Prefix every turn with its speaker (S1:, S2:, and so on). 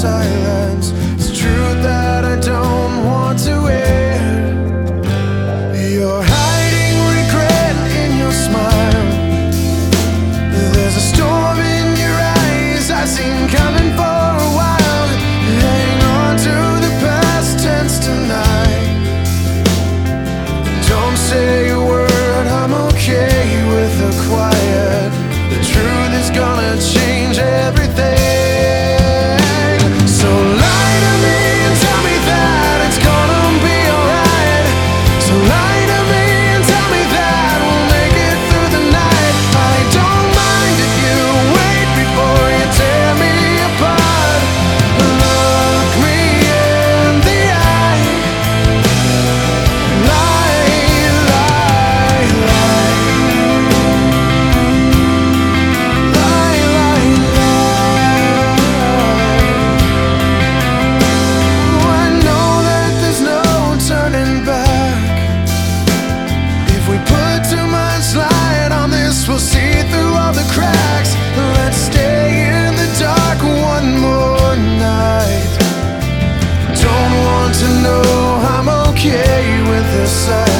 S1: silence. It's truth that I don't want to hear. You're hiding regret in your smile. There's a storm in your eyes I've seen coming for a while. Hang on to the past tense tonight. Don't say a word, I'm okay with the quiet. The truth is gonna change everything. So lie to me and tell me that it's gonna be alright. So lie to me and tell me that we'll make it through the night. I don't mind if you wait before you tear me apart. Look me in the eye. Lie, lie, lie. Lie, lie, lie. Oh, I know that there's no turning back. If we put too much light on this, we'll see through all the cracks. Let's stay in the dark one more night. Don't want to know I'm okay with this.